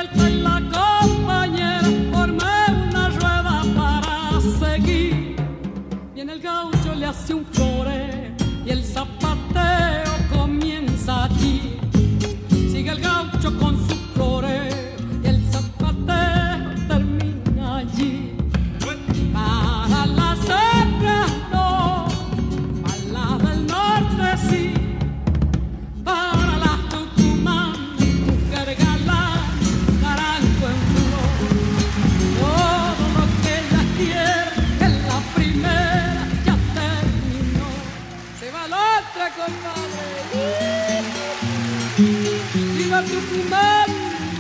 vuelta y la compañera formé una rueda para seguir. Viene el gaucho, le hace un floreo y el zapateo comienza allí. Sigue el gaucho con su floreo y el zapateo termina allí. Para la sierra no, para la del norte sí. Para las Tucumán, mujer galán, naranjo en flor. Todo lo que ella quiere en la primera ya terminó. Se va la otra, compadre. ¡Viva Tucumán!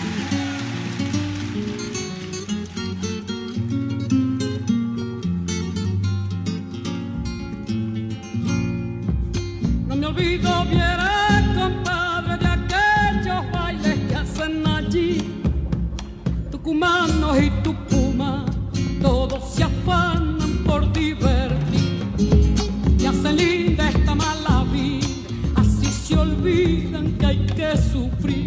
No me olvido, viera, compadre, de aquellos bailes que hacen allí. Tucumanos y Tucumán, todos se afanan por divertir. Y hacen linda esta mala vida, así se olvidan que hay que sufrir.